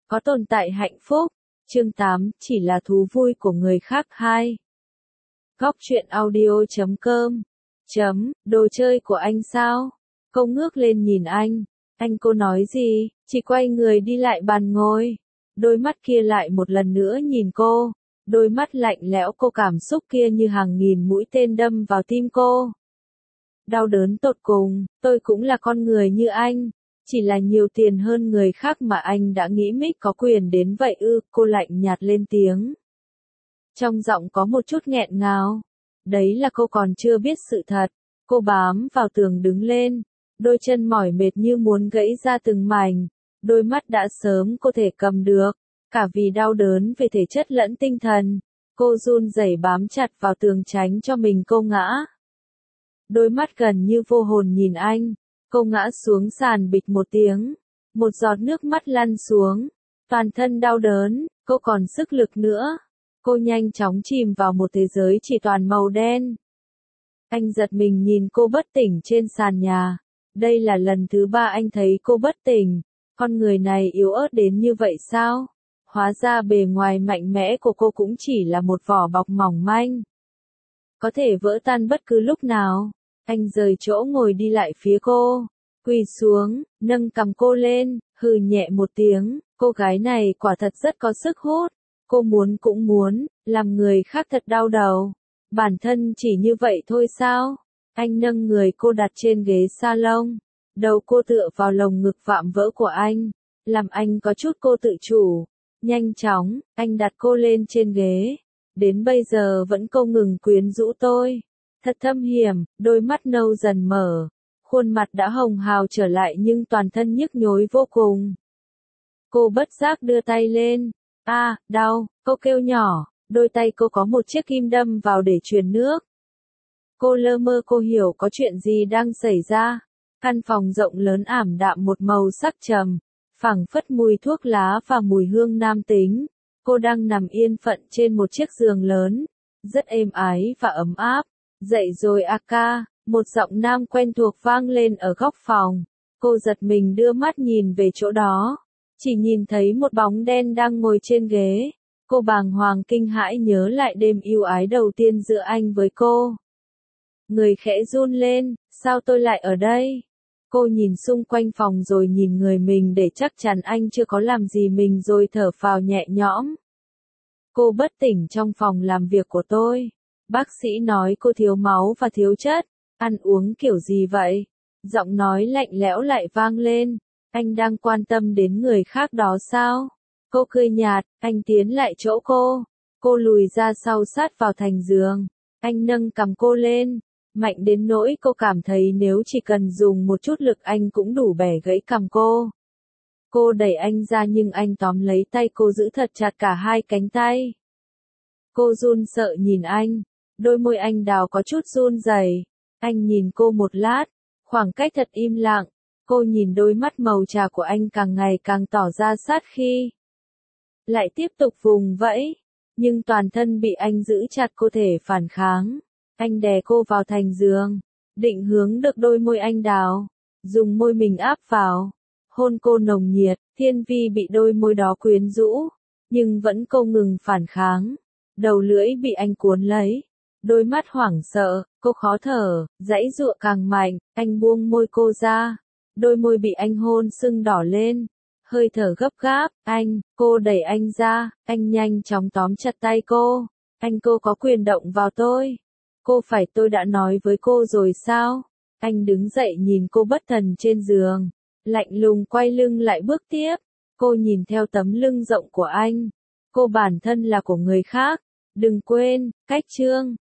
có tồn tại hạnh phúc. Chương 8, chỉ là thú vui của người khác 2. Góc truyện audio.com. Đồ chơi của anh sao? Cô ngước lên nhìn anh. Anh cô nói gì? Chỉ quay người đi lại bàn ngồi. Đôi mắt kia lại một lần nữa nhìn cô. Đôi mắt lạnh lẽo, cô cảm xúc kia như hàng nghìn mũi tên đâm vào tim cô. Đau đớn tột cùng, tôi cũng là con người như anh. Chỉ là nhiều tiền hơn người khác mà anh đã nghĩ mình có quyền đến vậy ư? Cô lạnh nhạt lên tiếng. Trong giọng có một chút nghẹn ngào. Đấy là cô còn chưa biết sự thật. Cô bám vào tường đứng lên. Đôi chân mỏi mệt như muốn gãy ra từng mảnh. Đôi mắt đã sớm cô thể cầm được. Cả vì đau đớn về thể chất lẫn tinh thần. Cô run rẩy bám chặt vào tường tránh cho mình cô ngã. Đôi mắt gần như vô hồn nhìn anh. Cô ngã xuống sàn bịch một tiếng. Một giọt nước mắt lăn xuống. Toàn thân đau đớn, cô còn sức lực nữa. Cô nhanh chóng chìm vào một thế giới chỉ toàn màu đen. Anh giật mình nhìn cô bất tỉnh trên sàn nhà. Đây là lần thứ 3 anh thấy cô bất tỉnh. Con người này yếu ớt đến như vậy sao? Hóa ra bề ngoài mạnh mẽ của cô cũng chỉ là một vỏ bọc mỏng manh. Có thể vỡ tan bất cứ lúc nào. Anh rời chỗ ngồi đi lại phía cô. Quỳ xuống, nâng cằm cô lên, hừ nhẹ một tiếng. Cô gái này quả thật rất có sức hút. Cô muốn cũng muốn, làm người khác thật đau đầu. Bản thân chỉ như vậy thôi sao? Anh nâng người cô đặt trên ghế salon. Đầu cô tựa vào lồng ngực vạm vỡ của anh. Làm anh có chút cô tự chủ. Nhanh chóng, anh đặt cô lên trên ghế. Đến bây giờ vẫn không ngừng quyến rũ tôi. Thật thâm hiểm, đôi mắt nâu dần mở. Khuôn mặt đã hồng hào trở lại nhưng toàn thân nhức nhối vô cùng. Cô bất giác đưa tay lên. Đau, cô kêu nhỏ. Đôi tay cô có một chiếc kim đâm vào để truyền nước. Cô lơ mơ cô hiểu có chuyện gì đang xảy ra. Căn phòng rộng lớn ảm đạm một màu sắc trầm. Phảng phất mùi thuốc lá và mùi hương nam tính. Cô đang nằm yên phận trên một chiếc giường lớn. Rất êm ái và ấm áp. Dậy rồi ca, một giọng nam quen thuộc vang lên ở góc phòng. Cô giật mình đưa mắt nhìn về chỗ đó. Chỉ nhìn thấy một bóng đen đang ngồi trên ghế. Cô bàng hoàng kinh hãi nhớ lại đêm yêu ái đầu tiên giữa anh với cô. Người khẽ run lên, sao tôi lại ở đây? Cô nhìn xung quanh phòng rồi nhìn người mình để chắc chắn anh chưa có làm gì mình rồi thở phào nhẹ nhõm. Cô bất tỉnh trong phòng làm việc của tôi. Bác sĩ nói cô thiếu máu và thiếu chất. Ăn uống kiểu gì vậy? Giọng nói lạnh lẽo lại vang lên. Anh đang quan tâm đến người khác đó sao? Cô cười nhạt, anh tiến lại chỗ cô. Cô lùi ra sau sát vào thành giường. Anh nâng cằm cô lên. Mạnh đến nỗi cô cảm thấy nếu chỉ cần dùng một chút lực anh cũng đủ bẻ gãy cằm cô. Cô đẩy anh ra nhưng anh tóm lấy tay cô giữ thật chặt cả hai cánh tay. Cô run sợ nhìn anh. Đôi môi anh đào có chút run rẩy. Anh nhìn cô một lát. Khoảng cách thật im lặng. Cô nhìn đôi mắt màu trà của anh càng ngày càng tỏ ra sát khí. Lại tiếp tục vùng vẫy. Nhưng toàn thân bị anh giữ chặt cô thể phản kháng. Anh đè cô vào thành giường. Định hướng được đôi môi anh đào. Dùng môi mình áp vào. Hôn cô nồng nhiệt. Thiên Vi bị đôi môi đó quyến rũ. Nhưng vẫn không ngừng phản kháng. Đầu lưỡi bị anh cuốn lấy. Đôi mắt hoảng sợ, cô khó thở, giãy giụa càng mạnh, anh buông môi cô ra. Đôi môi bị anh hôn sưng đỏ lên. Hơi thở gấp gáp, cô đẩy anh ra, anh nhanh chóng tóm chặt tay cô. Cô có quyền động vào tôi. Tôi đã nói với cô rồi sao? Anh đứng dậy nhìn cô bất thần trên giường. Lạnh lùng quay lưng lại bước tiếp. Cô nhìn theo tấm lưng rộng của anh. Cô bản thân là của người khác. Đừng quên, cách chương.